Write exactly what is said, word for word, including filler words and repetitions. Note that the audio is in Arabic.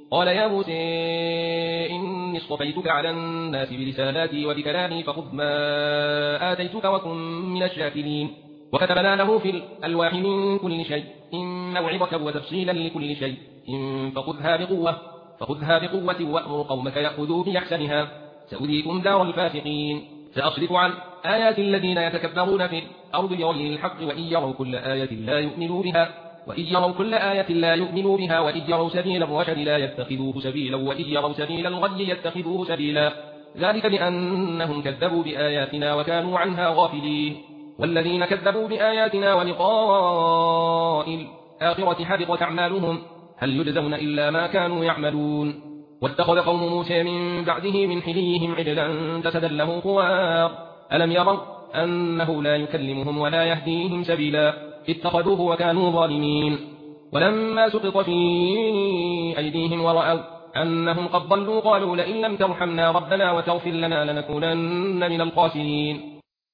قال يا موسى إني اصطفيتك على الناس برسالاتي وبكلامي فخذ ما آتيتك وكن من الشاكرين. وكتبنا له في الألواح من كل شيء إن موعظة وتفصيلا لكل شيء إن فخذها بقوة فخذها بقوة وأمر قومك يأخذوا بأحسنها سأريكم دار الفاسقين. سأصرف عن آيات الذين يتكبرون في الأرض بغير الحق وإن يروا كل آية لا يؤمنوا بها وإن يروا كل آية لا يؤمنوا بها وإن يروا سبيل الرشد لا يتخذوه سبيلا وإن يروا سبيل الغي يتخذوه سبيلا ذلك بأنهم كذبوا بآياتنا وكانوا عنها غافلين. والذين كذبوا بآياتنا ولقاء الآخرة حبطت أعمالهم هل يجزون إلا ما كانوا يعملون. واتخذ قوم موسى من بعده من حليهم عجلا جسدا له خوار ألم يروا أنه لا يكلمهم ولا يهديهم سبيلا اتخذوه وكانوا ظالمين. ولما سقط في أيديهم ورأوا أنهم قد ضلوا قالوا لئن لم ترحمنا ربنا وتغفر لنا لنكونن من الخاسرين.